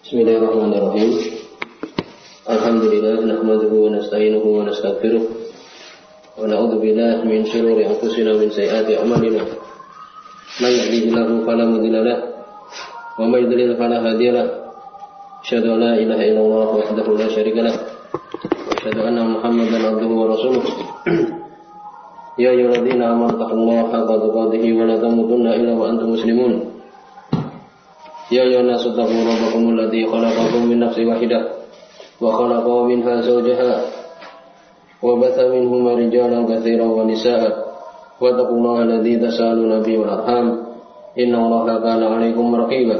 Bismillahirrahmanirrahim. Alhamdulillah nahmaduhu wa nasta'inuhu wa nastaghfiruh wa na'udzu billahi min shururi anfusina wa min sayyiati a'malina. May yahdihillahu fala mudilla lahu wa may yudlil fala hadiya lahu. Asyhadu an la ilaha illallah wahdahu la syarika lahu wa asyhadu anna Muhammadan abduhu wa rasuluh. Ya ayyuhalladzina amanu taqullaha haqqa tuqatih wa la tamutunna illa wa antum muslimun. Ya ayyuhan nasu taqu rabbakum alladzi khalaqakum min nafsin wahidah wa khalaqa minha zawjaha wa batha minhuma rijalan katsiran wa nisaa'a wa taqullaha alladzi tasaaluna bihi wal arham innallaha kana 'alaykum raqiba.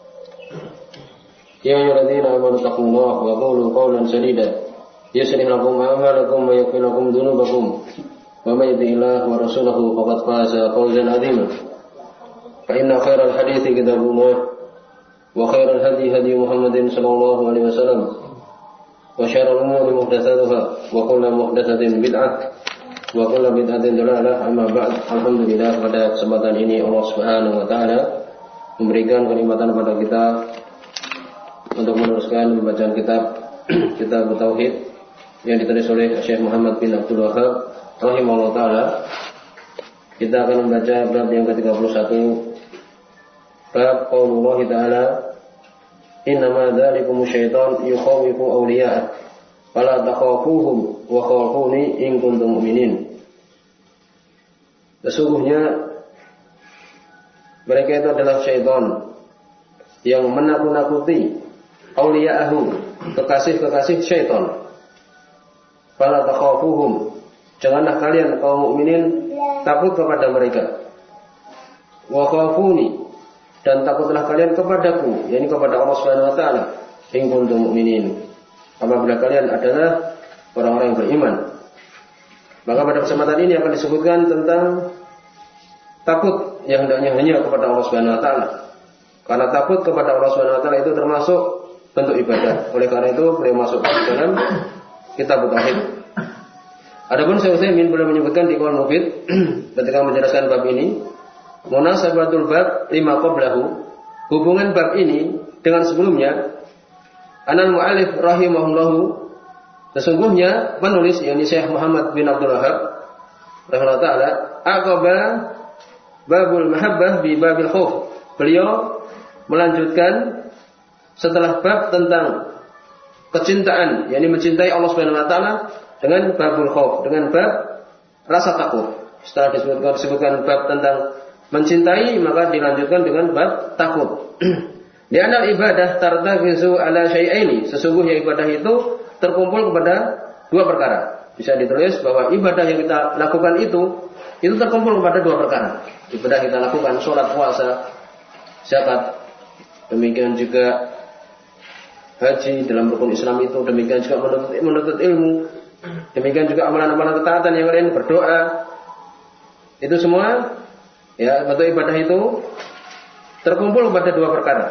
Ya ayyuhalladzina amanu taqullaha wa qulu qawlan sadida yuslih lakum a'malakum wa yaghfir lakum dhunubakum wa may yuti'illaha wa rasulahu faqad faza fawzan 'azima. Fa inna khairal hadithi kitabullah wa khairal hadi hadi Muhammadin sallallahu alaihi wasallam wa syarrul umuri muhdatsatuha wa kullu muhdatsatin bid'ah wa kullu bid'atin dhalalah. Amma ba'd. Alhamdulillah, pada kesempatan ini Allah Subhanahu wa taala memberikan kenikmatan kepada kita untuk meneruskan pembacaan kitab tauhid yang ditulis oleh Syekh Muhammad bin Abdul Wahhab rahimahullah taala. Kita akan membaca bab yang ke-31, bab qaulullah ta'ala innama dzalikum syaitan yukhawifu awliya'ah fala takhafuhum wa khafuni in kuntum mu'minin. Sesungguhnya mereka itu adalah syaitan yang menakut-nakuti awliya'ahu, kekasih-kekasih syaitan. Fala takhafuhum, janganlah kalian kaum mukminin takut kepada mereka. Wa khafuni, dan takutlah kalian kepadaku, yakni kepada Allah Subhanahu wa taala, in kuntum mu'minin, apabila kalian adalah orang-orang yang beriman. Maka pada kesempatan ini akan disebutkan tentang takut yang hendaknya hanya kepada Allah Subhanahu wa taala. Karena takut kepada Allah Subhanahu wa taala itu termasuk bentuk ibadah. Oleh karena itu beliau masuk ke dalam kitab tauhid. Adapun Syekh Utsaimin beliau menyebutkan di Qaul Mufid ketika menjelaskan bab ini, munasabatul bab lima qablahu, hubungan bab ini dengan sebelumnya. Anal mu'allif rahimahullahu, sesungguhnya penulis yakni Syekh Muhammad bin Abdul Wahhab rahimahullah taala aqaba babul mahabbah bi babil khauf. Beliau melanjutkan setelah bab tentang kecintaan, yakni mencintai Allah Subhanahu wa taala, dengan babul khauf, dengan bab rasa takut. Setelah disebutkan bab tentang mencintai, maka dilanjutkan dengan bab takut. Di anal ibadah tartakizu ala syai'aini, sesungguhnya ibadah itu terkumpul kepada dua perkara. Bisa ditulis bahwa ibadah yang kita lakukan itu terkumpul kepada dua perkara. Ibadah kita lakukan, sholat, puasa, zakat, demikian juga haji dalam rukun Islam itu, demikian juga menuntut ilmu, demikian juga amalan-amalan ketaatan yang lain, berdoa. Itu semua, ya, bentuk ibadah itu terkumpul pada dua perkara.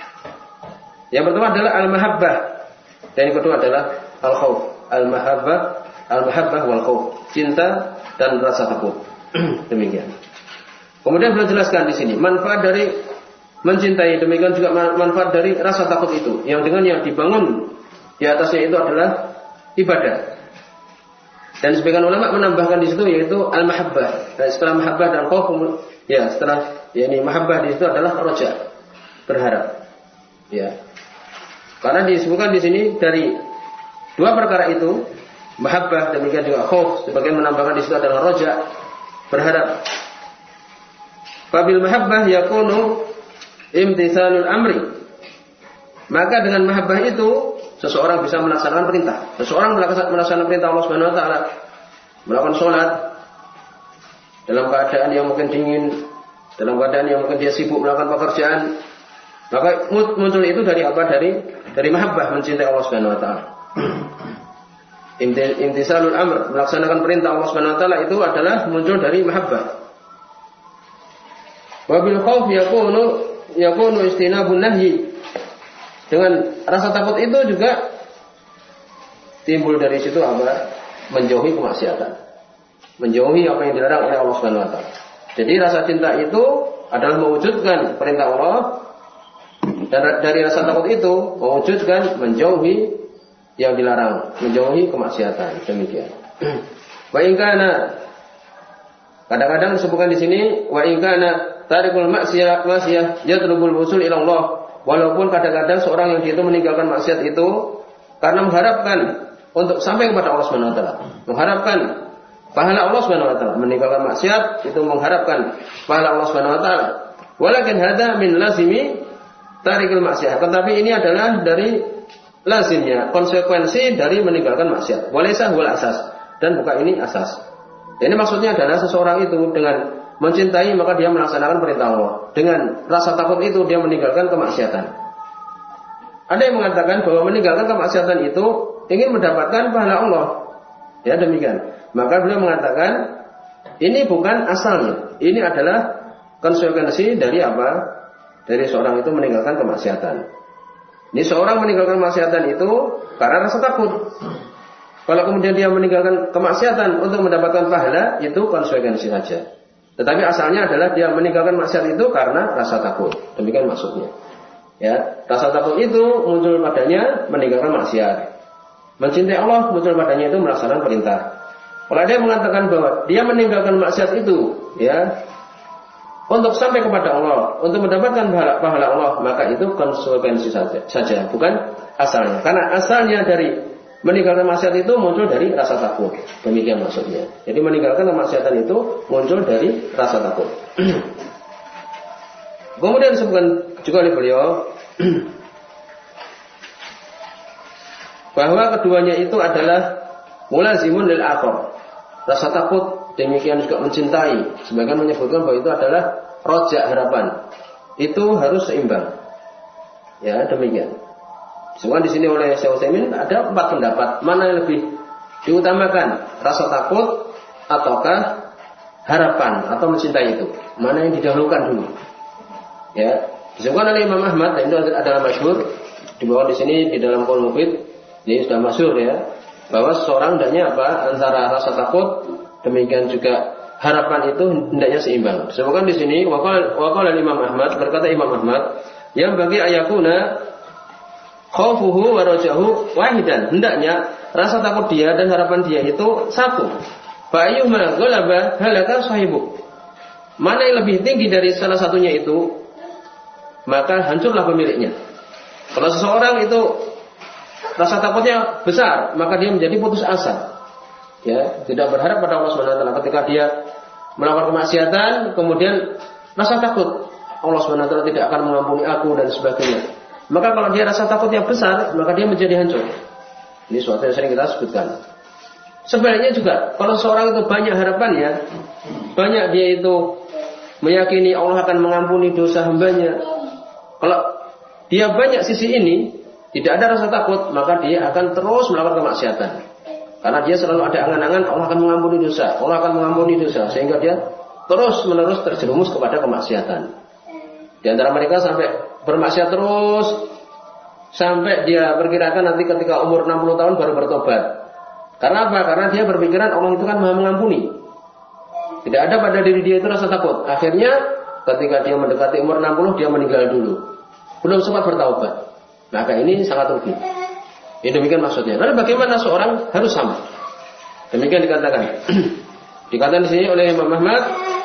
Yang pertama adalah al-mahabbah, dan yang kedua adalah al-khauf. Al-mahabbah wal khauf, cinta dan rasa takut. Demikian. Kemudian beliau jelaskan di sini manfaat dari mencintai, demikian juga manfaat dari rasa takut itu, yang dengan yang dibangun di atasnya itu adalah ibadah. Dan sebagian ulama menambahkan di situ yaitu al-mahabbah. Dan setelah mahabbah dan khauf, ya, setelah yakni mahabbah di situ adalah raja, berharap. Ya. Karena disebutkan di sini dari dua perkara itu, mahabbah demikian juga khauf, sebagian menambahkan di situ adalah raja, berharap. Fabil mahabbah yakunu imtithalul amri. Maka dengan mahabbah itu seseorang bisa melaksanakan perintah. Seseorang melaksanakan perintah Allah Subhanahu wa taala, melakukan sholat dalam keadaan yang mungkin dingin, dalam keadaan yang mungkin dia sibuk melakukan pekerjaan, maka muncul itu dari apa? Dari mahabbah, mencintai Allah Subhanahu wa taala. Imtisalul amr, melaksanakan perintah Allah Subhanahu wa taala itu adalah muncul dari mahabbah. Wabil khauf yakunu istinabun nahyi. Dengan rasa takut itu juga timbul dari situ apa? Menjauhi kemaksiatan, menjauhi apa yang dilarang oleh Allah Subhanahu wa taala. Jadi rasa cinta itu adalah mewujudkan perintah Allah Dan dari rasa takut itu mewujudkan menjauhi yang dilarang, menjauhi kemaksiatan. Demikian. Wa in kana, kadang-kadang disebutkan di sini wa in kana tarikul maksiyah yatlubul wusul ila Allah. Walaupun kadang-kadang seorang yang itu meninggalkan maksiat itu karena mengharapkan untuk sampai kepada Allah Subhanahu wa taala, mengharapkan pahala Allah Subhanahu wa taala, meninggalkan maksiat itu mengharapkan pahala Allah Subhanahu wa taala. Walakin hada min lazimi tarikul maksiyah. Tetapi ini adalah dari lazimnya, konsekuensi dari meninggalkan maksiat. Walaysa huwal asas, dan bukan ini asas. Ini maksudnya adalah seseorang itu dengan mencintai maka dia melaksanakan perintah Allah. Dengan rasa takut itu dia meninggalkan kemaksiatan. Ada yang mengatakan bahwa meninggalkan kemaksiatan itu ingin mendapatkan pahala Allah. Ya demikian. Maka beliau mengatakan ini bukan asalnya. Ini adalah konsekuensi dari apa? Dari seorang itu meninggalkan kemaksiatan. Ini seorang meninggalkan kemaksiatan itu karena rasa takut. Kalau kemudian dia meninggalkan kemaksiatan untuk mendapatkan pahala, itu konsekuensi saja. Tetapi asalnya adalah dia meninggalkan maksiat itu karena rasa takut. Demikian maksudnya. Ya, rasa takut itu muncul padanya meninggalkan maksiat. Mencintai Allah muncul padanya itu melaksanakan perintah. Kalau ada yang mengatakan bahwa dia meninggalkan maksiat itu, ya, untuk sampai kepada Allah, untuk mendapatkan pahala Allah, maka itu konsekuensi saja, bukan asalnya. Karena asalnya dari meninggalkan maksiat itu muncul dari rasa takut. Demikian maksudnya. Jadi meninggalkan kemaksiatan itu muncul dari rasa takut. Kemudian disebutkan juga oleh beliau bahwa keduanya itu adalah mulazimun lil akhir. Rasa takut demikian juga mencintai. Sebagian menyebutkan bahwa itu adalah roja harapan. Itu harus seimbang. Ya, demikian. Semua di sini oleh Syekh Utsaimin ada 4 pendapat. Mana yang lebih diutamakan? Rasa takut ataukah harapan atau mencintai itu? Mana yang didahulukan dulu? Ya, disebutkan oleh Imam Ahmad, dan itu adalah masyhur. Dibawa di sini di dalam Qaul Mufid, ini sudah masyhur ya, bahwa seseorang hendaknya apa? Antara rasa takut demikian juga harapan itu hendaknya seimbang. Disebutkan di sini waqala Imam Ahmad, berkata Imam Ahmad, yang bagi ayakuna khaufuhu wa rajahu wahidan, hendaknya rasa takut dia dan harapan dia itu satu. Fa ayyuhuma ghalaba halaka sahibu. Mana yang lebih tinggi dari salah satunya itu, maka hancurlah pemiliknya. Kalau seseorang itu rasa takutnya besar, maka dia menjadi putus asa. Ya, tidak berharap pada Allah Subhanahu wa taala ketika dia melakukan kemaksiatan, kemudian rasa takut Allah Subhanahu wa taala tidak akan mengampuni aku dan sebagainya. Maka kalau dia rasa takutnya besar, maka dia menjadi hancur. Ini suatu yang sering kita sebutkan. Sebaliknya juga, kalau seorang itu banyak harapannya, banyak dia itu meyakini Allah akan mengampuni dosa hambanya. Kalau dia banyak sisi ini, tidak ada rasa takut, maka dia akan terus melakukan kemaksiatan. Karena dia selalu ada angan-angan Allah akan mengampuni dosa, Allah akan mengampuni dosa, sehingga dia terus-menerus terjerumus kepada kemaksiatan. Di antara mereka sampai bermaksiat terus sampai dia perkirakan nanti ketika umur 60 tahun baru bertobat. Karena apa? Karena dia berpikiran Allah itu kan Maha mengampuni. Tidak ada pada diri dia itu rasa takut. Akhirnya ketika dia mendekati umur 60 dia meninggal dulu. Belum sempat bertaubat. Maka ini sangat rugi. Ini demikian maksudnya. Lalu bagaimana seorang harus sama? Demikian dikatakan. Dikatakan di sini oleh Imam Ahmad,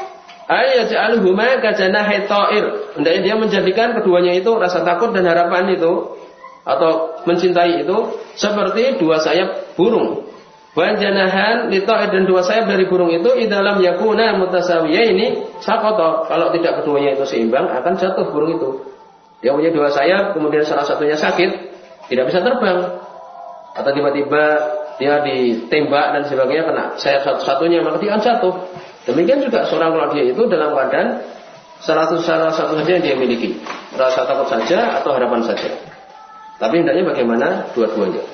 ayaj'aluhuma kajanahi ta'ir. Hendaknya dia menjadikan keduanya itu rasa takut dan harapan itu atau mencintai itu seperti dua sayap burung. Wa janahan li ta'ir, dan dua sayap dari burung itu idalam yakuna mutasawiyaini saqata. Kalau tidak keduanya itu seimbang akan jatuh burung itu. Dia punya dua sayap, kemudian salah satunya sakit, tidak bisa terbang. Atau tiba-tiba dia ditembak dan sebagainya kena sayap satu-satunya, maka dia akan jatuh. Demikian juga seorang kalau dia itu dalam keadaan salah satu saja yang dia miliki, rasa takut saja atau harapan saja. Tapi hendaknya bagaimana dua-duanya.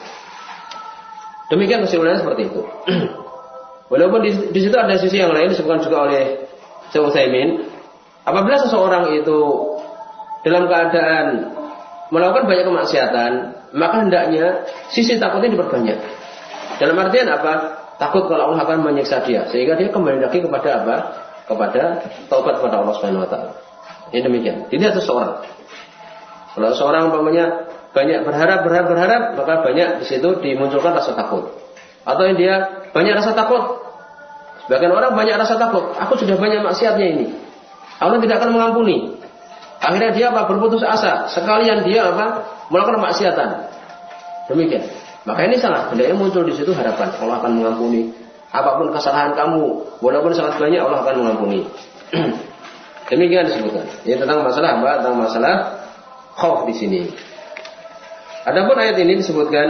Demikian kesimpulannya seperti itu. Walaupun di situ ada sisi yang lain disebutkan juga oleh Syekh Utsaimin. Apabila seseorang itu dalam keadaan melakukan banyak kemaksiatan, maka hendaknya sisi takutnya diperbanyak. Dalam artian apa? Takut kalau Allah akan menyiksa dia, sehingga dia kembali lagi kepada apa? Kepada taubat kepada Allah Subhanahu wa taala. Ini demikian. Jadi ada seseorang Kalau seorang umpamanya banyak berharap, maka banyak di situ dimunculkan rasa takut. Atau yang dia banyak rasa takut, sebagian orang banyak rasa takut, aku sudah banyak maksiatnya ini, Allah tidak akan mengampuni. Akhirnya dia berputus asa, sekalian dia melakukan maksiatan. Demikian. Maka ini salah. Hendaknya muncul di situ harapan Allah akan mengampuni. Apapun kesalahan kamu, walaupun sangat banyak, Allah akan mengampuni. Demikian disebutkan. Ini tentang masalah apa? Tentang masalah khauf di sini. Adapun ayat ini disebutkan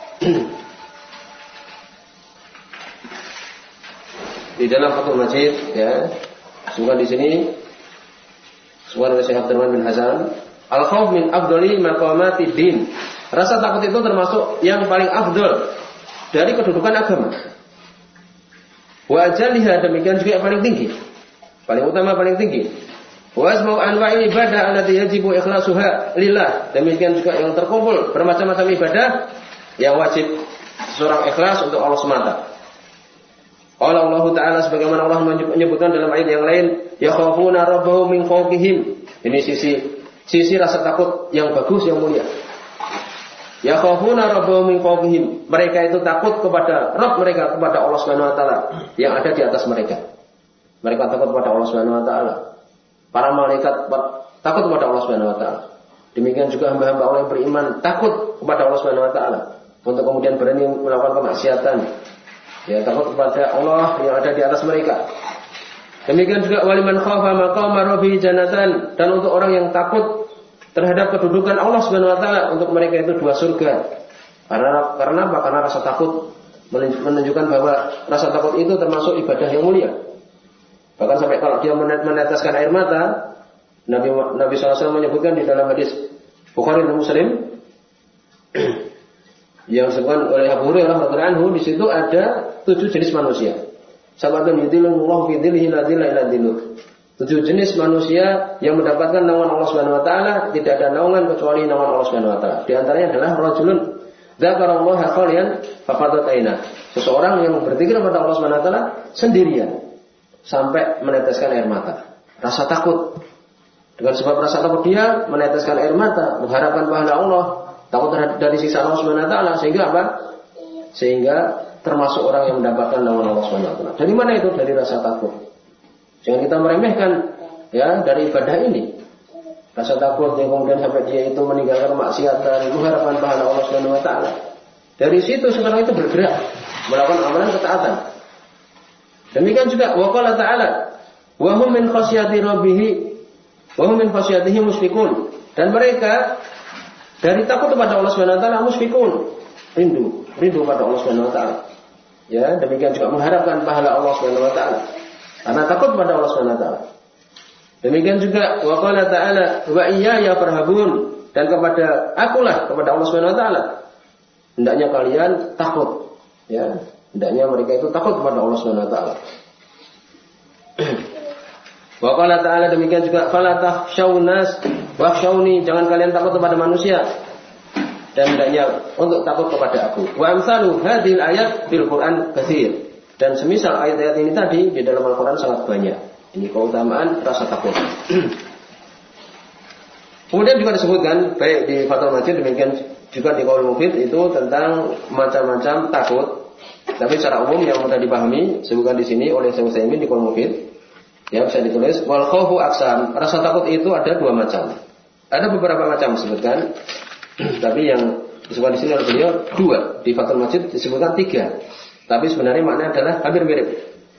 di dalam Fathul Majid, ya. Disebutkan di sini, disebutkan oleh Syekh Abdurrahman bin Hasan, al-khauf min afdali maqamatid din. Rasa takut itu termasuk yang paling afdal dari kedudukan agama. Wa ajaliha, demikian juga yang paling tinggi, paling utama, paling tinggi. Wa asma'u anwa'il ibadah allati yajibu ikhlasuha lillah, demikian juga yang terkumpul bermacam-macam ibadah yang wajib seorang ikhlas untuk Allah semata. Allah Ta'ala, sebagaimana Allah menyebutkan dalam ayat yang lain, yakhafuna rabbahum min fawqihim. Ini sisi rasa takut yang bagus, yang mulia. Yakhafuna rabbahum min fawqihim. Mereka itu takut kepada Rabb mereka, kepada Allah Subhanahu wa taala yang ada di atas mereka. Mereka takut kepada Allah Subhanahu wa taala. Para malaikat takut kepada Allah Subhanahu wa taala. Demikian juga hamba-hamba Allah yang beriman takut kepada Allah Subhanahu wa taala untuk kemudian berani melakukan kemaksiatan. Ya, takut kepada Allah yang ada di atas mereka. Demikian juga waliman khafa maqama rabbi jannatan, dan untuk orang yang takut terhadap kedudukan Allah Subhanahu wa taala, untuk mereka itu 2 surga. Karena apa? Karena rasa takut menunjukkan bahwa rasa takut itu termasuk ibadah yang mulia. Bahkan sampai kalau dia meneteskan air mata, Nabi SAW menyebutkan di dalam hadis Bukhari dan Muslim yang disebutkan oleh Abu Hurairah radhiyallahu anhu, di situ ada 7 jenis manusia. Sabatun yudhillullahu fi dhillihi la dhilla illa dhilluh. 7 jenis manusia yang mendapatkan naungan Allah Subhanahu wa taala, tidak ada naungan kecuali naungan Allah Subhanahu wa taala. Di antaranya adalah rajulun dzakarallaha khaliyan fafadat aina. Seseorang yang berzikir kepada Allah Subhanahu wa taala sendirian sampai meneteskan air mata. Rasa takut. Dengan sebab rasa takut dia meneteskan air mata, mengharapkan pahala Allah, takut dari siksa Allah Subhanahu wa taala, sehingga apa? Sehingga termasuk orang yang mendapatkan naungan Allah Subhanahu wa taala. Dari mana itu? Dari rasa takut. Jangan kita meremehkan ya dari ibadah ini. Rasa takut yang kemudian sampai dia itu meninggalkan maksiatan, mengharapkan pahala Allah Subhanahu wa taala. Dari situ sekarang itu bergerak melakukan amalan ketaatan. Demikian juga waqala ta'ala wa hum min khasyati rabbih wa hum min khasyatihi musyfiqun, dan mereka dari takut kepada Allah Subhanahu wa taala musyfiqun, rindu pada Allah Subhanahu wa taala. Ya, demikian juga mengharapkan pahala Allah Subhanahu wa taala karena takut kepada Allah Subhanahu wa taala. Demikian juga waqala ta'ala wa iyaya farhabun, dan kepada akulah, kepada Allah Subhanahu wa taala hendaknya kalian takut. Ya, hendaknya mereka itu takut kepada Allah Subhanahu wa taala. Wa qala ta'ala, demikian juga fala takhshawnas wakhshawni, jangan kalian takut kepada manusia dan hendaknya untuk takut kepada aku. Wa amsalu hadhil ayat fil Quran katsir, dan semisal ayat-ayat ini tadi di dalam Al-Qur'an sangat banyak. Ini keutamaan rasa takut. Kemudian juga disebutkan baik di Fathul Majid, demikian juga di Qaul Mufid, itu tentang macam-macam takut. Tapi secara umum yang mudah dipahami sebutkan di sini oleh Syekh Utsaimin di Qaul Mufid. Ya, bisa ditulis wal khaufu aqsam. Rasa takut itu ada 2 macam. Ada beberapa macam disebutkan. Tapi yang disebutkan di sini oleh beliau 2. Di Fathul Majid disebutkan 3. Tapi sebenarnya maknanya adalah hampir mirip.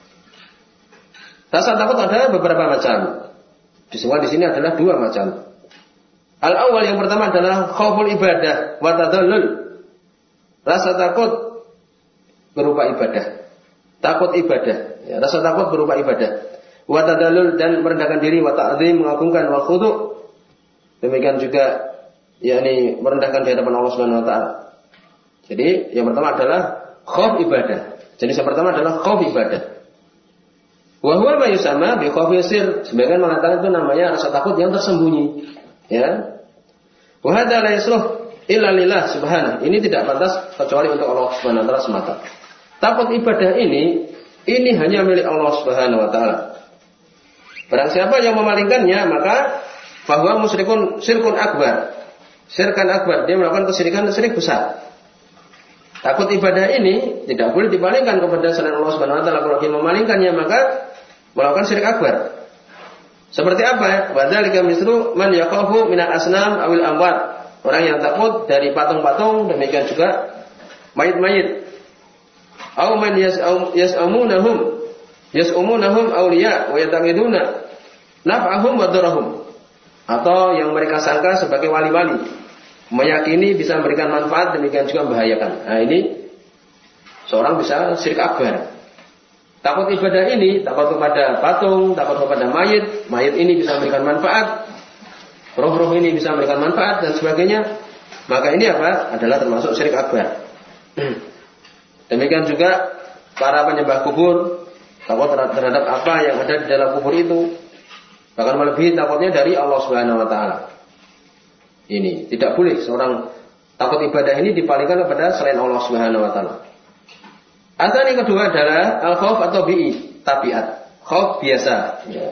Rasa takut ada beberapa macam. Disebutkan di sini adalah 2 macam. Al-awwal, yang pertama adalah khauful ibadah wa tadallul. Rasa takut berupa ibadah. Takut ibadah. Ya, rasa takut berupa ibadah. Wa tadallul, dan merendahkan diri, wa ta'zim, mengagungkan, wa khudu'. Demikian juga yakni merendahkan di hadapan Allah Subhanahu wa taala. Jadi yang pertama adalah khauf ibadah. Jenis yang pertama adalah khauf ibadah. Wa huwa ma yusamma bi khaufil sir. Sebagian mengatakan itu namanya rasa takut yang tersembunyi. Ya. Wa hadza la yasluh illa lillah subhanahu. Ini tidak pantas kecuali untuk Allah Subhanahu wa taala semata. Takut ibadah ini hanya milik Allah Subhanahu wa taala. Barang siapa yang memalingkannya, maka bahwa musyrikun syirkun akbar. syirkan akbar, dia melakukan kesyirikan syirik besar. Takut ibadah ini tidak boleh dipalingkan kepada selain Allah Subhanahu wa taala. Kalau dia memalingkannya maka melakukan syirik akbar. Seperti apa? Wadzalika misru man yakhafu minal asnam awil amwat. Orang yang takut dari patung-patung, demikian juga mayit-mayit. Aw man yas'umunahum awliya wa yataqiduna naf'ahum wa darahum. Atau yang mereka sangka sebagai wali-wali, meyakini bisa memberikan manfaat, demikian juga membahayakan. Nah, ini seorang bisa syirik akbar. Takut ibadah ini, takut kepada patung, takut kepada mayit. Mayit ini bisa memberikan manfaat, roh-roh ini bisa memberikan manfaat dan sebagainya. Maka ini apa? Adalah termasuk syirik akbar. Demikian juga para penyembah kubur, takut terhadap apa yang ada di dalam kubur itu. Bahkan melebihi takutnya dari Allah Subhanahu wa taala. Ini tidak boleh seorang takut ibadah ini dipalingkan kepada selain Allah Subhanahu wa taala. Asal yang kedua adalah al-khauf atau bi'i, tabiat. Khauf biasa, ya.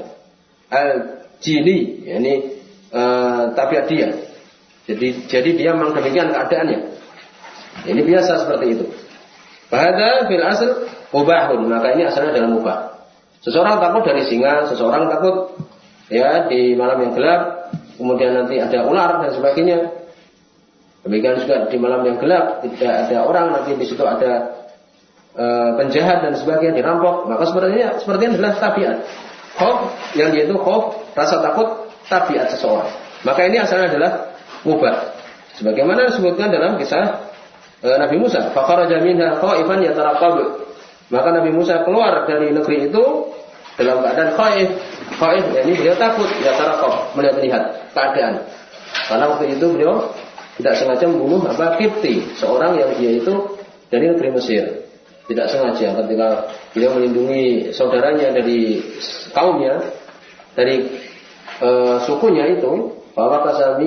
Al-jini, yakni tabiat dia. Jadi dia memang demikian keadaannya. Ini biasa seperti itu. Bahada fil asl mubahun, maka ini asalnya adalah mubah. Seseorang takut dari singa, seseorang takut ya di malam yang gelap, kemudian nanti ada ular dan sebagainya. Demikian juga di malam yang gelap tidak ada orang, nanti di situ ada penjahat dan sebagainya, dirampok. Maka sepertinya adalah tabiat. Khauf yang dia itu khauf, rasa takut, tabiat seseorang. Maka ini asalnya adalah mubah. Sebagaimana disebutkan dalam kisah Nabi Musa, fakharaja minha khaifan yataraqab. Maka Nabi Musa keluar dari negeri itu dalam keadaan khaif, yakni beliau takut, yataraqab, melihat keadaan. Karena waktu itu beliau tidak sengaja membunuh Kipti, seorang yang dia itu dari negeri Mesir. Tidak sengaja ketika beliau melindungi saudaranya dari kaumnya, dari sukunya itu, bahwa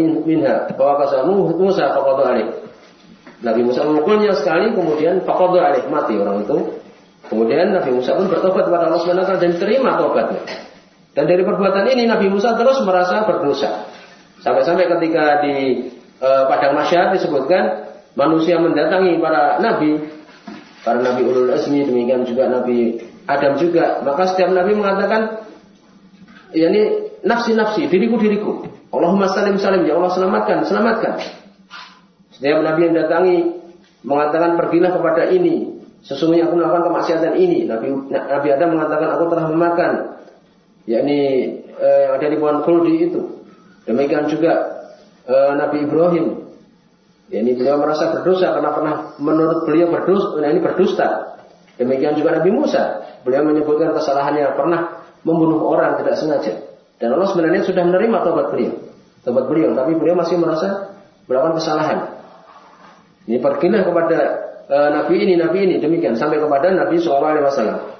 kasamu Musa faqadu alaih. Nabi Musa memukulnya sekali, kemudian faqadu alaih, mati orang itu. Kemudian Nabi Musa pun bertobat kepada Allah Subhanahu wa taala dan terima tobatnya. Dan dari perbuatan ini Nabi Musa terus merasa berdosa. Sampai-sampai ketika di padang mahsyar disebutkan manusia mendatangi para nabi ulul azmi, demikian juga Nabi Adam juga. Maka setiap nabi mengatakan, yakni nafsi, diriku. Allahumma salim, ya Allah selamatkan. Setiap nabi yang datangi mengatakan pergilah kepada ini, sesungguhnya aku melakukan kemaksiatan ini. Nabi Adam mengatakan aku telah memakan, yakni yang ada di pohon khuldi itu. Demikian juga Nabi Ibrahim, yakni beliau merasa berdosa karena pernah menurut beliau berdusta. Demikian juga Nabi Musa, beliau menyebutkan kesalahannya pernah membunuh orang tidak sengaja. Dan Allah sebenarnya sudah menerima tobat beliau, tapi beliau masih merasa melakukan kesalahan. Ini pergilah kepada nabi ini, demikian sampai kepada Nabi SAW.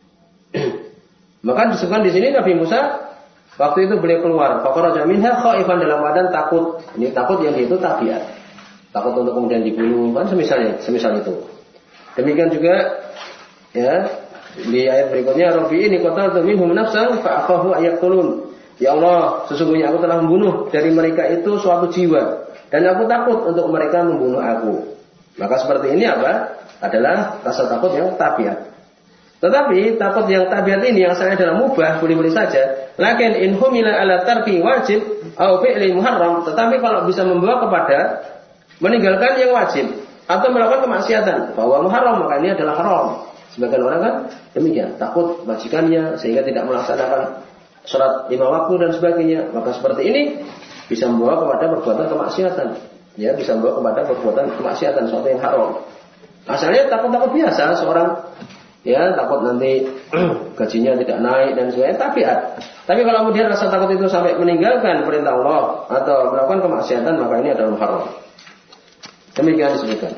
Maka disebutkan di sini Nabi Musa waktu itu beliau keluar, faqaraja minha khaifan, dalam keadaan takut. Ini takut yang itu tabiat. Takut untuk kemudian dibunuh, kan semisal itu. Demikian juga ya di ayat berikutnya, Rabbi ini qataltu minhum nafsan fa akhafu ayaqtulun. Ya Allah, sesungguhnya aku telah membunuh dari mereka itu suatu jiwa dan aku takut untuk mereka membunuh aku. Maka seperti ini apa? Adalah rasa takut yang tabiat. Tetapi takut yang tabiat ini yang asalnya adalah mubah, boleh-boleh saja. Lakin in humila ala tarki wajib au fi'li muharram, tetapi kalau bisa membawa kepada meninggalkan yang wajib atau melakukan kemaksiatan bahwa muharram, maka ini adalah haram. Sebagian orang kan demikian, takut majikannya sehingga tidak melaksanakan sholat 5 waktu dan sebagainya. Maka seperti ini bisa membawa kepada perbuatan kemaksiatan. Ya, bisa membawa kepada perbuatan kemaksiatan, sesuatu yang haram. Asalnya takut-takut biasa seorang, ya takut nanti gajinya tidak naik dan sebagainya, tabiat. Tapi kalau kemudian rasa takut itu sampai meninggalkan perintah Allah atau melakukan kemaksiatan, maka ini adalah haram. Demikian disebutkan.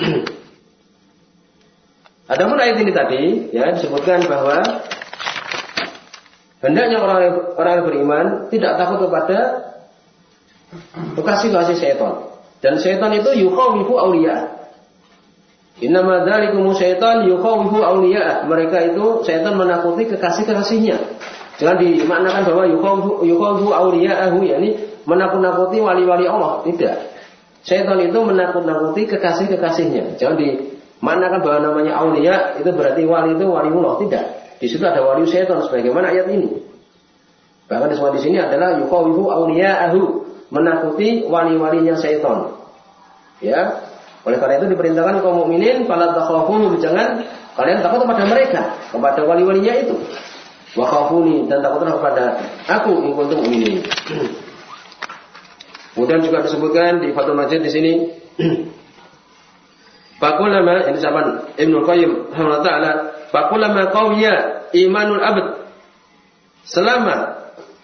Adapun ayat ini tadi, ya disebutkan bahwa hendaknya orang yang beriman tidak takut kepada kekasih-kasih syaitan. Dan syaitan itu yukhawifu awliya. Innama dzalikum syaitan yukhawifu awliya. Mereka itu syaitan menakuti kekasih-kekasihnya. Jangan dimaknakan bahwa yukhawifu awliya'ahu, yakni menakut-nakuti wali-wali Allah. Tidak. Syaitan itu menakut-nakuti kekasih-kekasihnya. Jangan dimanakan bahwa namanya aulia itu berarti wali itu waliullah, tidak. Di situ ada wali syaitan sebagaimana ayat ini. Bahkan disebut di sini adalah yuqawifu auliya'ahu, menakuti wali-walinya syaitan. Ya. Oleh karena itu diperintahkan kaum mukminin fala takhafuhum, jangan kalian takut kepada mereka, kepada wali-walinya itu. Wa khafuni, dan takutlah kepada aku in kuntum mu'minin. Kemudian juga disebutkan di Fathul Majid di sini faqulama, ini zaman Ibnu Qayyim rahimahullah taala, faqulama qawiya imanul abd, selama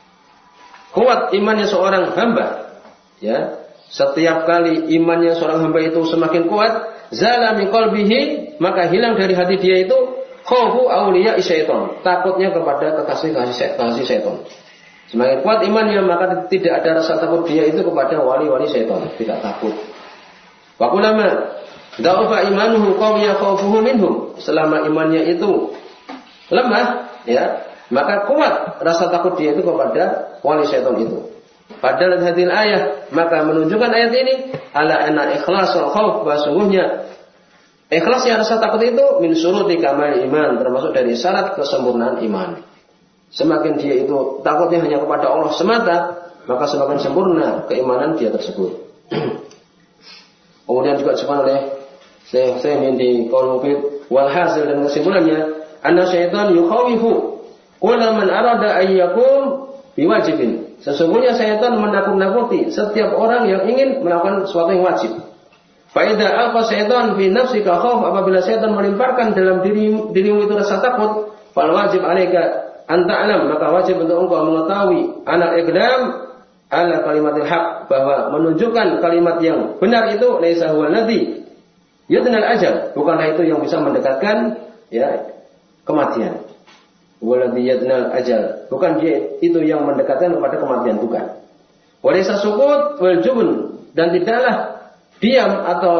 kuat imannya seorang hamba, ya, setiap kali imannya seorang hamba itu semakin kuat, zala min qalbihi, maka hilang dari hati dia itu khaufu auliya syaitan, takutnya kepada kekasih syaitan. Semakin kuat imannya, maka tidak ada rasa takut dia itu kepada wali-wali syaitan, tidak takut. Wa ulama da'ufa imanuhu qawiya khaufuhu minhum, selama imannya itu lemah, ya, maka kuat rasa takut dia itu kepada wali syaitan itu. Padahal hadil ayat, maka menunjukkan ayat ini ala anna ikhlasul khauf, bahwa sungguhnya ikhlasnya rasa takut itu min syuruti kamal iman, termasuk dari syarat kesempurnaan iman. Semakin dia itu takutnya hanya kepada Allah semata, maka semakin sempurna keimanan dia tersebut. Kemudian juga disebutkan oleh Syekh Utsaimin di Qaul Mufid, wal hasil, dan kesimpulannya anna syaitan yukhawifu kulla man arada an yakum biwajibin. Sesungguhnya syaitan menakut-nakuti setiap orang yang ingin melakukan sesuatu yang wajib. Fa idza alqa syaitan fi nafsika khauf, apabila syaitan melimparkan dalam dirimu itu rasa takut, fal wajib alaika anta alam, maka wajib untuk engkau mengetahui anak iqdam ala kalimatil haq, bahwa menunjukkan kalimat yang benar itu laisa huwal ladzi yadnal ajal, bukanlah itu yang bisa mendekatkan, ya, kematian. Waladzi yadnal ajal, bukan dia itu yang mendekatkan kepada kematian, bukan. Walaysa sukut wal jubn, dan tidaklah diam atau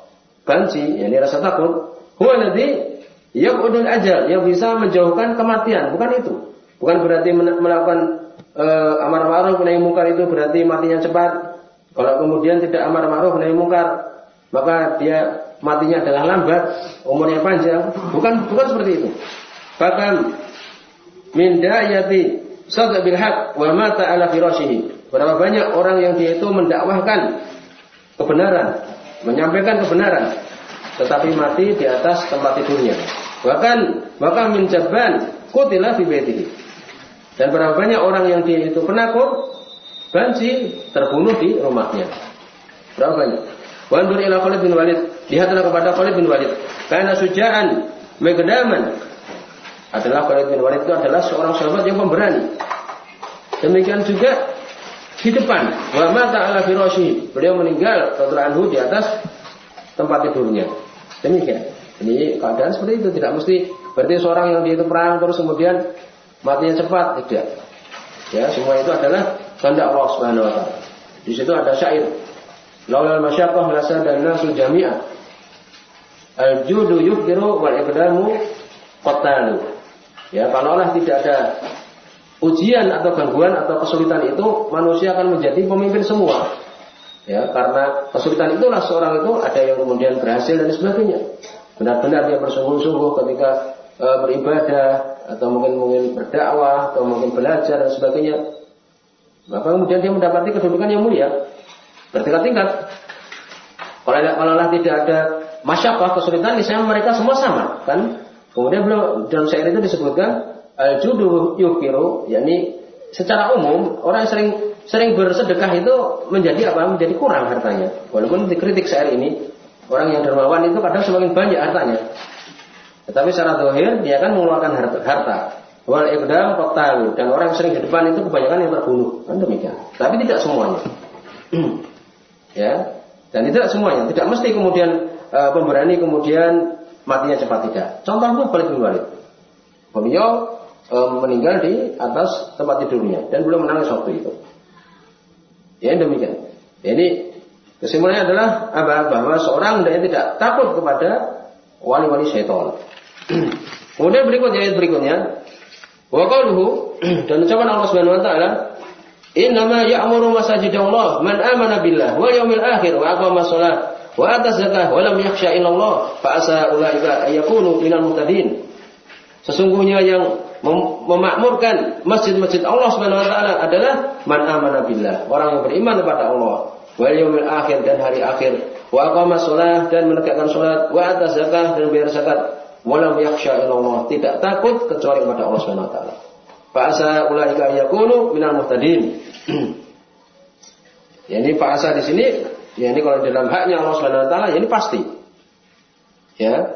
banci, yakni rasa takut, huwaladzi yaqudul ajal, yang bisa menjauhkan kematian, bukan itu. Bukan berarti melakukan amar ma'ruf nahi mungkar itu berarti matinya cepat. Kalau kemudian tidak amar ma'ruf nahi mungkar, maka dia matinya adalah lambat, umurnya panjang. Bukan seperti itu. Bahkan min da'yati sadaq bil haq wa mata ala firashihi. Berapa banyak orang yang dia itu mendakwahkan kebenaran, menyampaikan kebenaran, tetapi mati di atas tempat tidurnya. Bahkan min jabban qutila fi baitihi. Dan berapa banyak orang yang dia itu penakut, banci, terbunuh di rumahnya. Berapa banyak? Wa andur ila Khalid bin Walid, lihatlah kepada Khalid bin Walid, karena sujaan megdaman, adalah Khalid bin Walid itu adalah seorang sahabat yang pemberani. Demikian juga di depan, wa mata ala firashihi, beliau meninggal radhiyallahu anhu di atas tempat tidurnya. Demikian. Ini keadaan seperti itu, tidak mesti berarti seorang yang dia itu perang terus kemudian matinya cepat, tidak. Ya, semua itu adalah kehendak Allah Subhanahu wa taala. Di situ ada syair, laulal masyaqqah lasadan nasu jami'a, al-judu yuqdiru wal iqdamu qatalu. Ya, kalaulah tidak ada ujian atau gangguan atau kesulitan itu, manusia akan menjadi pemimpin semua. Ya, karena kesulitan itulah seorang itu ada yang kemudian berhasil dan sebagainya. Benar-benar dia bersungguh-sungguh ketika beribadah atau mungkin berdakwah atau mungkin belajar dan sebagainya. Maka kemudian dia mendapati kedudukan yang mulia, bertingkat-tingkat. Kalau tidak ada masyaqqah, kesulitan, misalnya mereka semua sama, kan? Kemudian beliau dalam syair itu disebutkan al-judu yukiru, yakni secara umum orang yang sering bersedekah itu menjadi apa? Menjadi kurang hartanya. Walaupun dikritik syair ini, orang yang dermawan itu kadang semakin banyak hartanya. Tetapi secara zahir dia akan mengeluarkan harta. Wal iqdam qatalu, dan orang yang sering di depan itu kebanyakan yang terbunuh. Kan demikian. Tapi tidak semuanya. Ya. Dan tidak semuanya, tidak mesti kemudian pemberani kemudian matinya cepat, tidak. Contohnya Khalid bin Walid. Beliau meninggal di atas tempat tidurnya dan beliau menangis waktu itu. Ya, demikian. Jadi kesimpulannya adalah apa? Bahwa seorang tidak takut kepada wali-wali syaitan. Kemudian ayat berikutnya, wa qauluhu, dan ucapan Allah Subhanahu wa taala, Innama ya'muru masajidallah man amana billah wal yawmil akhir wa aqama shalah wa ata zakah wa lam yakhsha illallah fa asa ulaika ayakunu minal muhtadin. Sesungguhnya yang memakmurkan masjid-masjid Allah Subhanahu wa taala adalah man amana billah, orang yang beriman kepada Allah, wal yaumil akhir dan hari akhir, wa aqama shalah dan menegakkan salat, wa ata zakah dan bayar zakat, wa lam yakhsha illallah, tidak takut kecuali kepada Allah Subhanahu wa taala. Fa'asa ulaika yakunu minal muhtadin. Ya, ini fa'asa di sini, ya ini kalau dalam haknya Allah Subhanahu wa taala, ya ini pasti. Ya.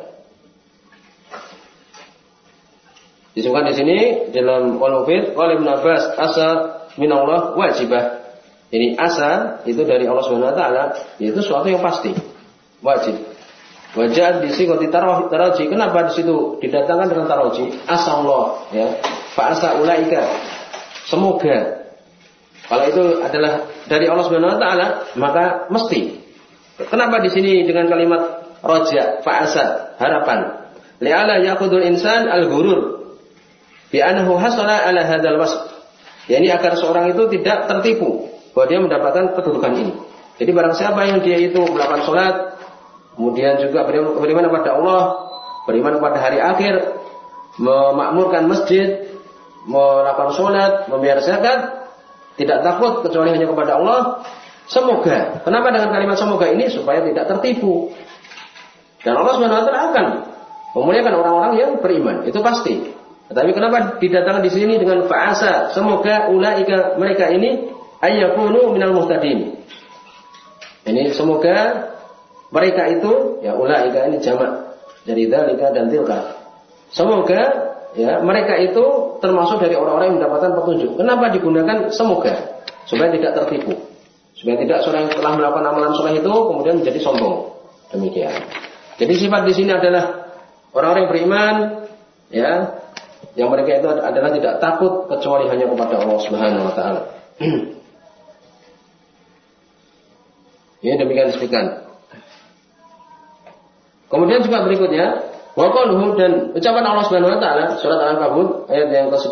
Disebutkan di sini dalam Al-Mufid, qala Ibnu Abbas, asa minallah wajibah. Ini asa itu dari Allah Subhanahu wa taala, yaitu sesuatu yang pasti, wajib. Wajah di sini taraji. Kenapa di situ didatangkan dengan taraji? Asa Allah, ya. Fa'asa ulaika, semoga. Kalau itu adalah dari Allah Subhanahu wa taala, maka mesti. Kenapa di sini dengan kalimat roja, fa'asa, harapan? Li'ala yaqudul insan al-ghurur bi annahu hasala ala hadzal wasf. Yani agar seorang itu tidak tertipu bahwa dia mendapatkan kedudukan ini. Jadi barang siapa yang dia itu melakukan salat, kemudian juga beriman kepada Allah, beriman kepada hari akhir, memakmurkan masjid, melakukan sholat, membayar zakat, tidak takut kecuali hanya kepada Allah. Semoga. Kenapa dengan kalimat semoga ini? Supaya tidak tertipu. Dan Allah Subhanahu wa taala akan memuliakan orang-orang yang beriman, itu pasti. Tetapi kenapa didatangkan di sini dengan fa'asa? Semoga ulaika, mereka ini ayyakunu minal muhtadin. Ini semoga mereka itu, ya ulaika ini jamak dari dzalika dan tilka. Semoga ya mereka itu termasuk dari orang-orang yang mendapatkan petunjuk. Kenapa digunakan semoga? Supaya tidak tertipu. Supaya tidak seorang yang telah melakukan amalan soleh itu kemudian menjadi sombong. Demikian. Jadi sifat di sini adalah orang-orang yang beriman, ya, yang mereka itu adalah tidak takut kecuali hanya kepada Allah Subhanahu wa taala. Ya, demikian disebutkan. Kemudian juga berikutnya, wa qaluhu, dan ucapan Allah Subhanahu wa taala surat Al-Ankabut ayat yang ke-10.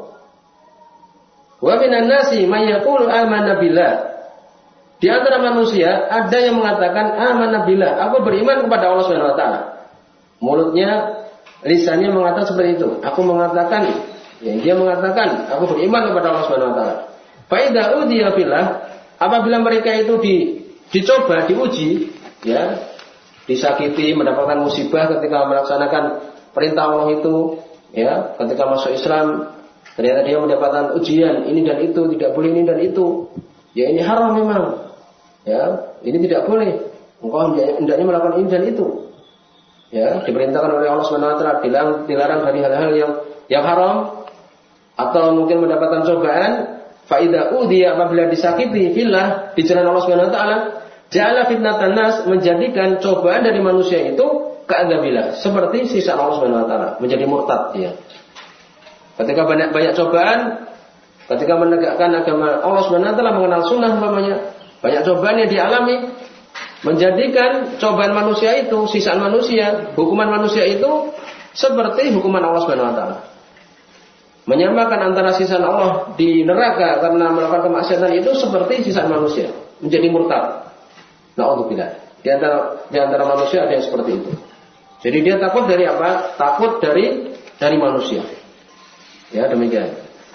Wa minan nasi may yaqulu amanna billah. Di antara manusia ada yang mengatakan amanna billah, aku beriman kepada Allah Subhanahu wa taala. Mulutnya, lisannya mengatakan seperti itu. Aku mengatakan, ya, dia mengatakan aku beriman kepada Allah Subhanahu wa taala. Fa idza udiya billah, apabila mereka itu dicoba, diuji, ya, disakiti, mendapatkan musibah ketika melaksanakan perintah Allah itu, ya, ketika masuk Islam, ternyata dia mendapatkan ujian ini dan itu, tidak boleh ini dan itu, ya ini haram memang, ya, ini tidak boleh, engkau hendaknya melakukan ini dan itu, ya, diperintahkan oleh Allah Subhanahu wa taala, dilarang dari hal-hal yang haram, atau mungkin mendapatkan cobaan. Fa idza udiya, apabila disakiti fillah, di jalan Allah Subhanahu wa taala, ja'ala fitnatan nas, menjadikan cobaan dari manusia itu ka'adzabillah, seperti sisa Allah Subhanahu wa taala, menjadi murtad dia. Ketika banyak cobaan, ketika menegakkan agama Allah Subhanahu wa taala, mengenal sunnah umpamanya, banyak cobaan yang dialami, menjadikan cobaan manusia itu, sisaan manusia, hukuman manusia itu seperti hukuman Allah Subhanahu wa taala. Menyamakan antara sisaan Allah di neraka karena melakukan kemaksiatan itu seperti sisaan manusia, menjadi murtad. Na'udzubillah. Di antara manusia ada yang seperti itu. Jadi dia takut dari apa? Takut dari manusia. Ya, demikian.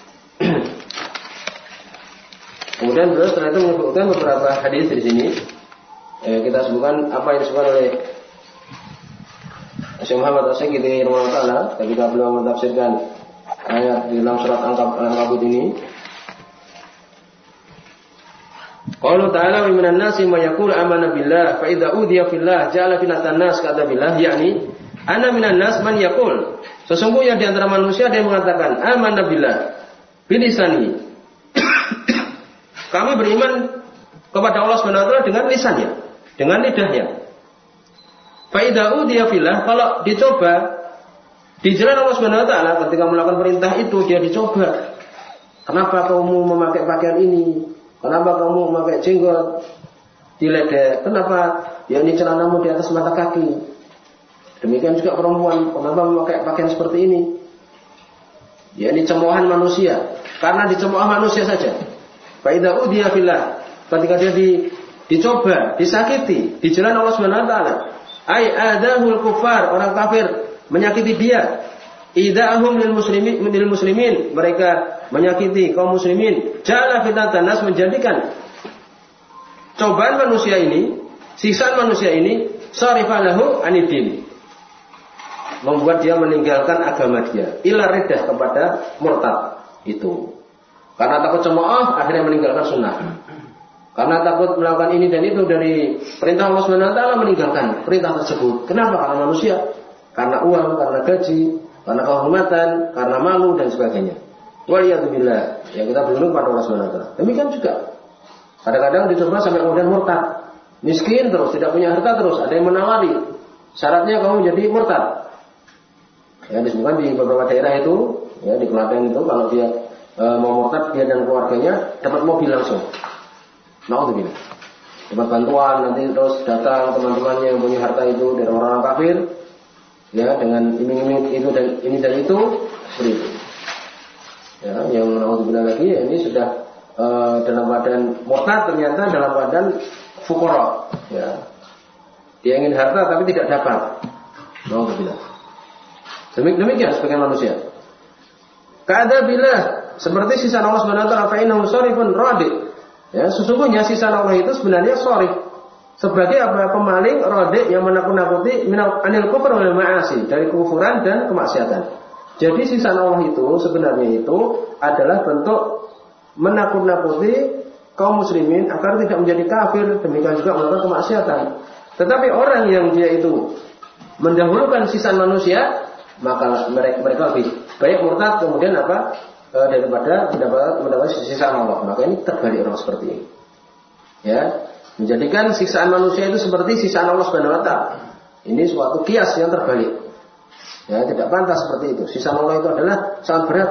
Kemudian beliau setelah itu menyebutkan beberapa hadis di sini. Kita sebutkan apa yang disebutkan oleh Syekh Muhammad As-Saqiti rahimahullah taala ketika beliau mentafsirkan ayat di dalam surat Al-Ankabut ini. Qaulu ta'ala wa minan nasi may yaqulu amanna billah fa idza udiya fillah ja'ala fitnatan nas kata billah, yakni ana minan nas man yaqul, sesungguhnya di antara manusia ada yang mengatakan amanna billah bilisani. Kami beriman kepada Allah Subhanahu wa taala dengan lisannya, dengan lidahnya. Fa idza udiya fillah, kalau dicoba di jalan Allah Subhanahu wa taala, ketika melakukan perintah itu dia dicoba. Kenapa kamu memakai pakaian ini? Kenapa kamu memakai jenggot diledek? Kenapa ya ini celanamu di atas mata kaki? Demikian juga perempuan, kenapa memakai pakaian seperti ini? Ya ini cemoohan manusia. Karena dicemooh manusia saja, Fa idza udiya fillah, ketika dia dicoba, disakiti di jalan Allah Subhanahu wa taala. Ai adahul kufar, orang kafir menyakiti dia. Idahum lil muslimin, mereka menyakiti kaum muslimin. Ja'ala fitnatan nas, menjadikan cobaan manusia ini, siksaan manusia ini, sarifalahu anidin, membuat dia meninggalkan agama dia, ila ridah, kepada murtad itu. Karena takut cemooh, akhirnya meninggalkan sunnah. Karena takut melakukan ini dan itu dari perintah Allah Subhanahu wa taala, meninggalkan perintah tersebut. Kenapa? Karena manusia, karena uang, karena gaji, karena kehormatan, karena malu dan sebagainya. Waliyadzubillah, ya kita berlindung pada Allah Subhanahu wa taala. Demikian juga kadang-kadang dicoba sampai kemudian murtad, miskin terus, tidak punya harta terus, ada yang menawari, syaratnya kamu menjadi murtad. Ya, disebutkan di beberapa daerah itu, ya di Klaten itu, kalau dia mau murtad, dia dan keluarganya dapat mobil langsung. Naudzubillah. Dapat bantuan, nanti terus datang teman-temannya yang punya harta itu dari orang-orang kafir, ya dengan iming-iming itu dan ini dan itu, seperti itu. Ya, yang naudzubillah lagi, ya, ini sudah dalam badan murtad, ternyata dalam badan fuqara. Ya. Dia ingin harta tapi tidak dapat. Naudzubillah. Demikian sebagai manusia. Ka'adabillah, seperti sisa Allah Subhanahu wa taala, fa innahu sarifun radi. Ya, sesungguhnya sisa Allah itu sebenarnya sarif. Sebagai apa? Pemaling, radi, yang menakut-nakuti anil kufur wal ma'asi, dari kekufuran dan kemaksiatan. Jadi sisa Allah itu sebenarnya itu adalah bentuk menakut-nakuti kaum muslimin agar tidak menjadi kafir, demikian juga melakukan kemaksiatan. Tetapi orang yang dia itu mendahulukan sisa manusia, maka mereka lebih banyak murtad, kemudian apa? Daripada mendapat sisa Allah. Maka ini terbalik orang seperti ini. Ya, menjadikan siksaan manusia itu seperti siksaan Allah Subhanahu wa taala. Ini suatu kias yang terbalik. Ya, tidak pantas seperti itu. Siksaan Allah itu adalah sangat berat.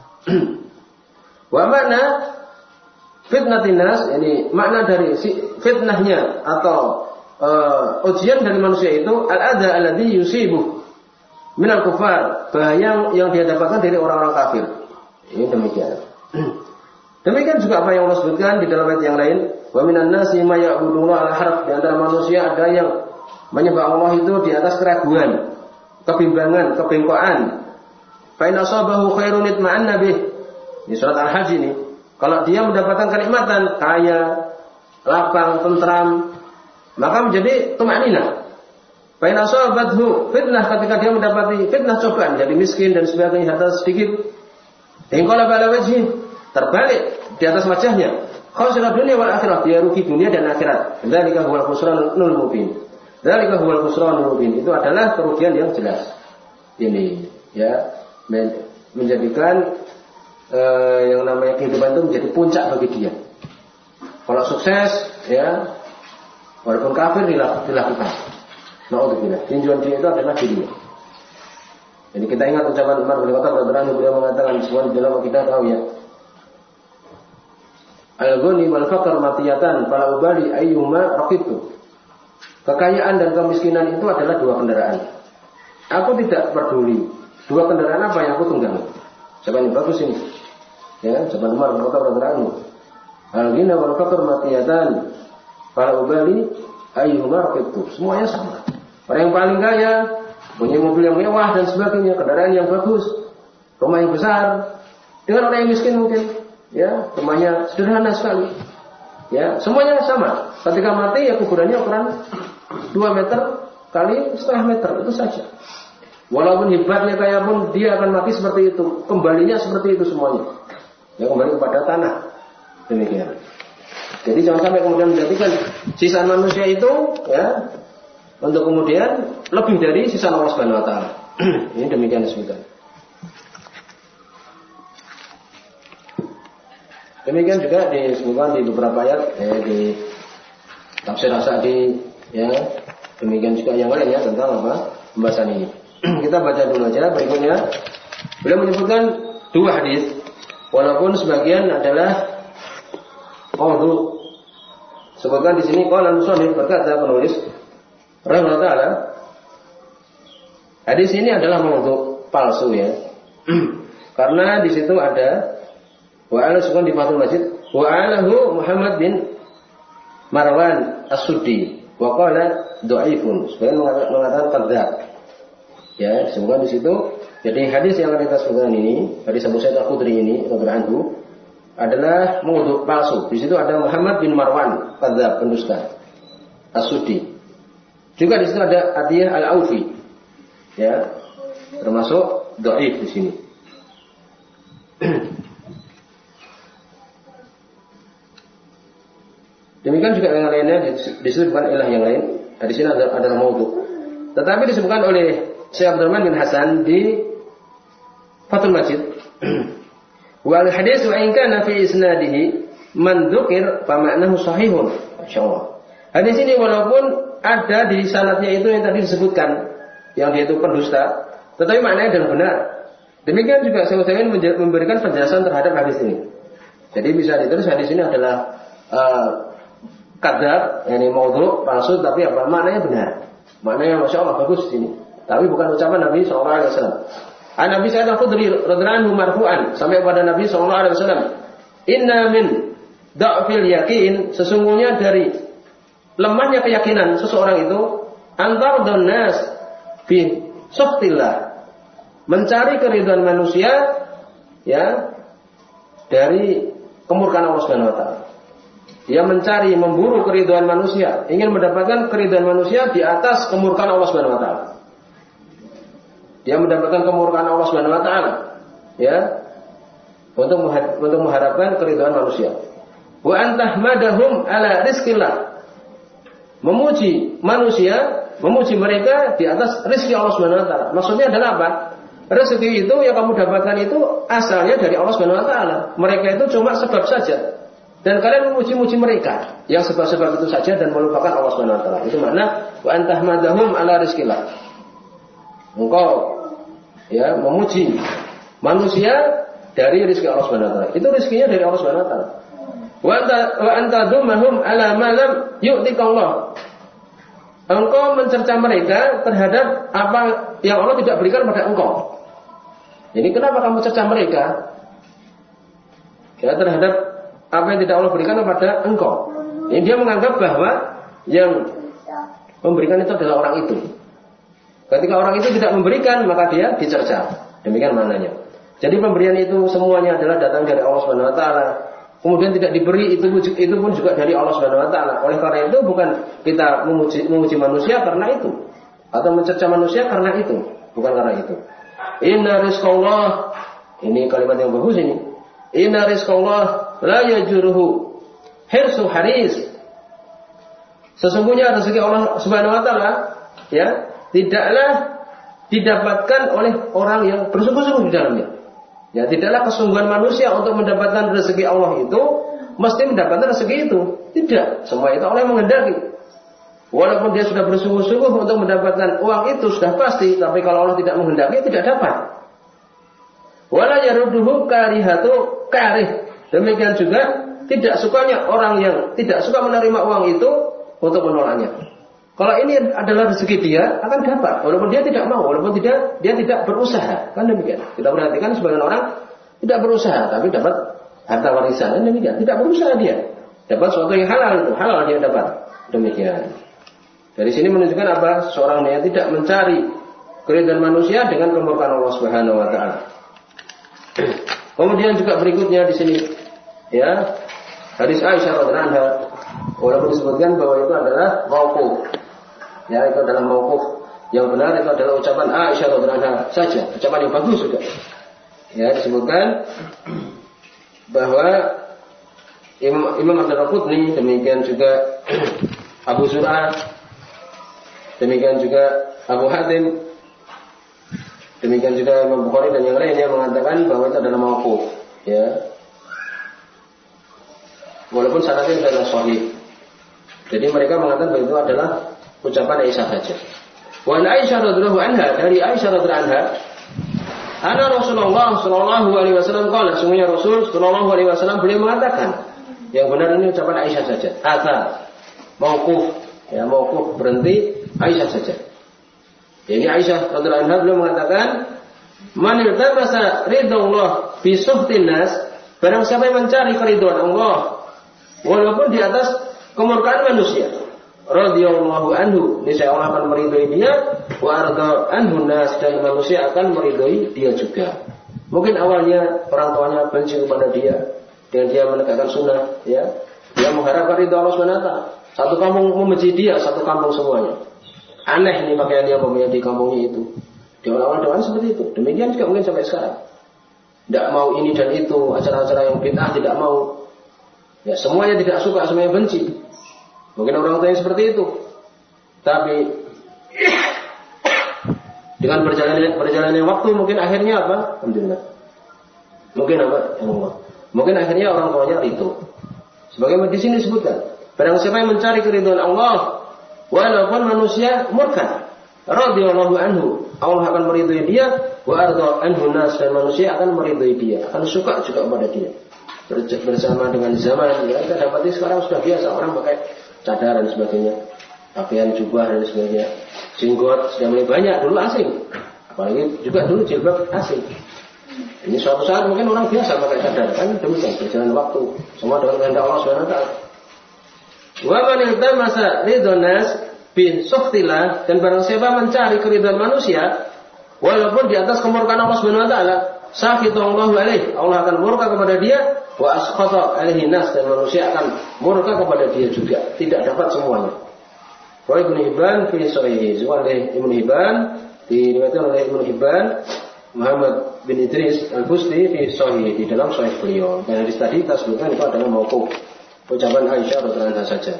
Wa makna fitnatin nas, ini makna dari fitnahnya atau ujian dari manusia itu al-adza alladzi yusibu minal kufar, bahaya yang dia dapatkan dari orang-orang kafir. Ini demikian. Demikian juga apa yang Allah sebutkan di dalam ayat yang lain, wa minan nasi may ya'buduna al-harf, di antara manusia ada yang menyembah Allah itu di atas keraguan, kebimbangan, kebengkokan. Fa in asabahu khairun itma'anna bih. Di surat Al-Hajj ini, kalau dia mendapatkan kenikmatan, kaya, lapang, tentram, maka menjadi tumanina. Fa in asabathu fitnah, ketika dia mendapati fitnah, cobaan, jadi miskin dan sebagainya, harta sedikit, inqalaba ala wajhi, terbalik di atas wajahnya, khasira dunia wal akhirah, dia rugi dunia dan akhirat. Dzalika huwal khusranul mubin. Dzalika huwal khusranul mubin, itu adalah kerugian yang jelas. Ini ya menjadikan yang namanya kehidupan itu menjadi puncak bagi dia. Kalau sukses, ya walaupun kafir dilakukan. Naudzubillah. Tinjuan dia itu adalah dunia. Jadi kita ingat ucapan Umar bin Khattab radhiyallahu anhu, beliau mengatakan semua di dalam kita tahu ya. Al-ghani wal faqr matiyatan fala ubali ayyuma raqibtu. Kekayaan dan kemiskinan itu adalah dua kendaraan. Aku tidak peduli. Dua kendaraan apa yang aku tunggangi? Siapa yang bagus ini? Ya, zaman Umar bin Khattab radhiyallahu anhu. Al-ghina wal faqr matiyatan fala ubali ayyuma raqibtu. Semuanya sama. Orang yang paling kaya punya mobil yang mewah dan sebagainya, kendaraan yang bagus, rumah yang besar. Dengan orang yang miskin mungkin, ya rumahnya sederhana sekali. Ya, semuanya sama. Ketika mati ya kuburannya ukuran 2 meter kali setengah meter, itu saja. Walaupun hebatnya kaya pun dia akan mati seperti itu, kembalinya seperti itu semuanya. Ya kembali kepada tanah. Demikian. Jadi jangan sampai kemudian menjadikan sisa manusia itu ya untuk kemudian lebih dari sisa Allah Subhanahu wa taala. Ini demikian disebutkan. Demikian juga disebutkan di beberapa ayat di tafsir As-Sa'di, ya. Demikian juga yang lainnya tentang apa? Pembahasan ini. Kita baca dulu aja berikutnya. Beliau menyebutkan 2 hadis, walaupun sebagian adalah maudhu. Sebutkan di sini qala al-musannif, berkata penulis rahimahullah ta'ala, hadis ini adalah maudhu, palsu ya. Karena di situ ada wa ala sukun di Fathul Majid Wa alahu Muhammad bin Marwan As-Suddi wa qala dhaifun. Sebagian mengatakan kadzdzab. Ya, disebutkan di situ. Jadi hadis yang kita sebutkan ini, hadis Abu Sa'id Al-Khudri ini radhiyallahu anhu adalah maudhu' palsu. Di situ ada Muhammad bin Marwan kadzdzab, pendusta. As-Suddi. Juga di situ ada Atiyah Al-Aufi. Ya, termasuk dhaif di sini. Demikian juga yang lainnya disebutkan ilah yang lain. Di sini adalah maudhu'. Tetapi disebutkan oleh Syekh Abdurrahman bin Hasan di Fathul Majid. Wal hadis wa in kana fi isnadihi man dzukir fa ma'nahu sahihun. Masyaallah. Hadis ini walaupun ada di sanadnya itu yang tadi disebutkan, yang dia itu pendusta, tetapi maknanya adalah benar. Demikian juga Syekh Utsaimin memberikan penjelasan terhadap hadis ini. Jadi bisa ditulis hadis ini adalah kadzdzab, yakni maudhu', palsu, tapi apa? Maknanya benar. Maknanya Masya Allah bagus di sini. Tapi bukan ucapan Nabi SAW. Nabi Sa'id Al-Khudri radhiyallahu anhu marfu'an sampai kepada Nabi SAW. Inna min da'fil yakin, sesungguhnya dari lemahnya keyakinan seseorang itu antar donas fi suhtillah, mencari keridhaan manusia ya dari kemurkaan Allah Subhanahu wa taala. Dia mencari, memburu keridhaan manusia, ingin mendapatkan keridhaan manusia di atas kemurkaan Allah Subhanahu wa taala. Dia mendapatkan kemurkaan Allah Subhanahu wa taala, ya, untuk mengharapkan keridhaan manusia. Wa antahmadahum ala rizqillah. Memuji manusia, memuji mereka di atas rezeki Allah Subhanahu wa taala. Maksudnya adalah apa? Rezeki itu yang kamu dapatkan itu asalnya dari Allah Subhanahu wa taala. Mereka itu cuma sebab saja. Dan kalian memuji-muji mereka yang sebab-sebab itu saja dan melupakan Allah Subhanahu wa taala. Itu makna wa antahmadahum ala rizqillah. Engkau ya memuji manusia dari rezeki Allah Subhanahu wa taala. Itu rezekinya dari Allah Subhanahu wa taala. Wa antadumahum ala ma lam yu'tikallah. Engkau mencerca mereka terhadap apa yang Allah tidak berikan pada engkau. Jadi kenapa kamu cerca mereka? Ya, terhadap apa yang tidak Allah berikan kepada engkau. Ini dia menganggap bahwa yang memberikan itu adalah orang itu. Ketika orang itu tidak memberikan, maka dia dicerca. Demikian maknanya. Jadi pemberian itu semuanya adalah datang dari Allah Subhanahu wa taala. Kemudian tidak diberi itu pun juga dari Allah Subhanahu wa taala. Oleh karena itu bukan kita memuji manusia karena itu atau mencerca manusia karena itu, bukan karena itu. Inna rizqallah, ini kalimat yang bagus ini. Inna rizqallah la yajuruhu hirsu haris. Sesungguhnya rezeki Allah Subhanahu wa taala ya tidaklah didapatkan oleh orang yang bersungguh-sungguh di dalamnya. Ya, tidaklah kesungguhan manusia untuk mendapatkan rezeki Allah itu mesti mendapatkan rezeki itu. Tidak, semua itu Allah yang menghendaki. Walaupun dia sudah bersungguh-sungguh untuk mendapatkan uang itu sudah pasti, tapi kalau Allah tidak menghendaki tidak dapat. Wala yarudduhu karihatu karih. Demikian juga tidak sukanya orang yang tidak suka menerima uang itu untuk menolaknya. Kalau ini adalah rezeki dia akan dapat, walaupun dia tidak mau, walaupun dia tidak berusaha, kan demikian. Kita perhatikan sebagian orang tidak berusaha, tapi dapat harta warisan, kan demikian. Tidak berusaha dia, dapat sesuatu yang halal itu, halal dia dapat, demikian. Dari sini menunjukkan apa? Seorang yang tidak mencari keridhaan manusia dengan kemurkaan Allah Subhanahu wa taala. Kemudian juga berikutnya di sini, ya, hadis Aisyah radhiyallahu anha, walaupun disebutkan bahwa itu adalah mauquf. Ya, itu adalah mauquf. Yang benar itu adalah ucapan Aisyah radhiyallahu anha saja, ucapan yang bagus juga. Ya, disebutkan bahwa Imam Ad-Darqutni, demikian juga Abu Zur'ah, demikian juga Abu Hatim, demikian juga Imam Bukhari dan yang lainnya mengatakan bahwa itu adalah mauquf. Ya, walaupun sanadnya adalah sahih. Jadi mereka mengatakan bahwa itu adalah ucapan Aisyah saja. Wa Aisyah radhiyallahu anha, dari Aisyah radhiyallahu anha, ana Rasulullah sallallahu alaihi wasallam qala, sungguhnya Rasul sallallahu alaihi wasallam beliau mengatakan, yang benar ini ucapan Aisyah saja. Ata mauquf, ya, mauquf berhenti Aisyah saja. Jadi Aisyah radhiyallahu anha beliau mengatakan, man iltamasa ridallah fi suhtin nas Barang siapa yang mencari keridhaan Allah walaupun di atas kemurkaan manusia, radhiyallahu anhu, niscaya Allah akan meridhai dia, wa arda anhu nas, dan manusia akan meridhai dia juga. Mungkin awalnya orang tuanya benci kepada dia dan dia menegakkan sunnah, ya. Dia mengharapkan ridha Allah SWT. Satu kampung membenci dia, satu kampung semuanya. Aneh ini pakaian dia mempunyai di kampungnya itu. Di awal-awal seperti itu. Demikian juga mungkin sampai sekarang. Tidak mau ini dan itu, acara-acara yang bid'ah tidak mau. Ya, semuanya tidak suka, semuanya benci. Mungkin orang tua yang seperti itu. Tapi dengan berjalannya waktu mungkin akhirnya apa? Alhamdulillah. Mungkin apa? Allah. Mungkin akhirnya orang tuanya ridho. Sebagaimana di sini disebutkan, barang siapa yang mencari keridhaan Allah walaupun manusia murka, radhiyallahu anhu, Allah akan meridhai dia, wa arda anhu nas, dan manusia akan meridhai dia, akan suka juga kepada dia. Bersama dengan zaman ya, kita dapati sekarang sudah biasa orang pakai cadar dan sebagainya, pakaian jubah dan sebagainya, jenggot sudah mulai banyak, dulu asing, apalagi juga dulu jilbab asing. Ini suatu saat mungkin orang biasa pakai cadar, kan demikian berjalan waktu, semua dengan kehendak Allah SWT. Wa man iltamasa ridwan nas bin sukhtillah, dan barang siapa mencari keridhaan manusia walaupun di atas kemurkaan Allah SWT, sakhitallahu alaihi, Allah akan murka kepada dia, wa askhata alaihi nas, dan manusia akan murka kepada dia juga, tidak dapat semuanya. Wa Ibnu Hibban fi sahih, oleh Ibnu Hibban, diriwayatkan oleh Ibnu Hibban Muhammad bin Idris Al-Busti fi sahih, di dalam sahih beliau. Dan hadis tadi kita sebutkan itu adalah mauquf, ucapan Aisyah radhiyallahu anha saja.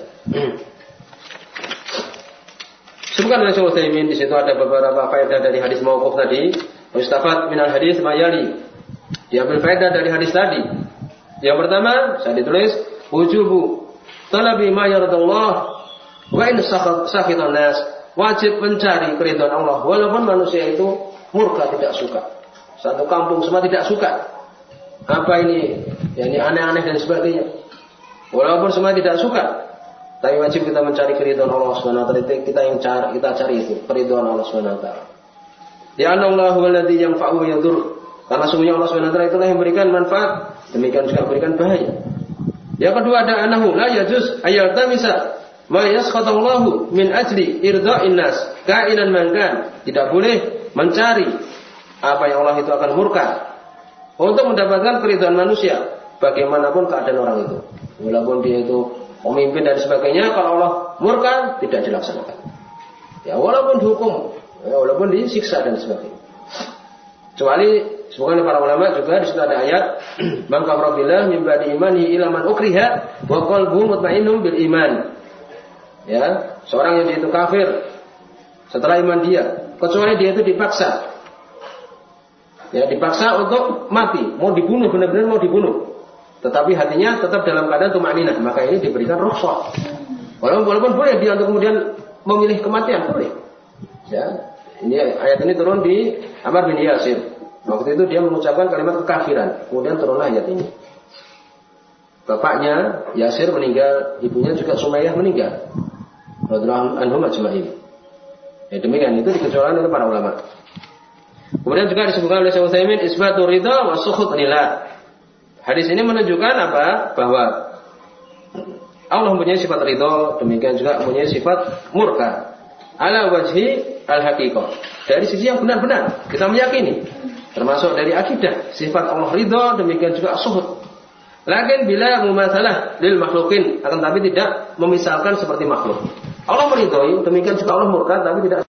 Sebutkan oleh Syekh Utsaimin, di situ ada beberapa faedah dari hadis mauquf tadi. Mustafad minal hadis mayali, diambil faedah dari hadis tadi. Yang pertama, saya ditulis wujubu talabi ma yardallah wa in sakhitan nas, wajib mencari keridhaan Allah walaupun manusia itu murka, tidak suka. Satu kampung semua tidak suka. Apa ini? Ya, ini aneh-aneh dan sebagainya. Walaupun semua tidak suka, tapi wajib kita mencari keridhaan Allah SWT. Kita cari itu keridhaan Allah SWT. Ya Allahu alladzi yanfa'u wa yadur. Karena sungguhnya Allah SWT itulah yang memberikan manfaat, demikian juga memberikan bahaya. Yang kedua ada anahu la yajuz ayyaltamisa ma yasqatallahu min ajli irda'in nas ka'inan man kan. Tidak boleh mencari apa yang Allah itu akan murka untuk mendapatkan keridhaan manusia, bagaimanapun keadaan orang itu. Walaupun dia itu pemimpin dan sebagainya, kalau Allah murka tidak dilaksanakan. Ya, walaupun dihukum, ya, walaupun disiksa dan sebagainya. Kecuali sebagian para ulama juga di situ ada ayat, "Man kafara billah min ba'di imanihi ila man ukriha wa qalbuhu mutmainnun bil iman." Ya, seorang yang dia itu kafir setelah iman dia, kecuali dia itu dipaksa. Ya, dipaksa untuk mati, mau dibunuh, benar-benar mau dibunuh. Tetapi hatinya tetap dalam keadaan tumaninah, maka ini diberikan rukhsah. Walaupun boleh dia untuk kemudian memilih kematian, boleh. Ya, ini ayat ini turun di Ammar bin Yasir. Waktu itu dia mengucapkan kalimat kekafiran, kemudian turunlah ayat ini. Bapaknya Yasir meninggal, ibunya juga Sumayyah meninggal. Radhiyallahu anhum ajma'in. Ya, demikian itu dikecualikan oleh para ulama. Kemudian juga disebutkan oleh Syekh Utsaimin isbatu ridha wa sukhut lillah. Hadis ini menunjukkan apa? Bahwa Allah mempunyai sifat ridha, demikian juga mempunyai sifat murka. Ala wajhi al-haqiqah. Dari sisi yang benar-benar kita meyakini, termasuk dari akidah, sifat Allah ridha, demikian juga sukhut. Lakin bila mumatsalah lil makhlukin, akan tapi tidak memisahkan seperti makhluk. Allah meridhai, demikian juga Allah murka, tapi tidak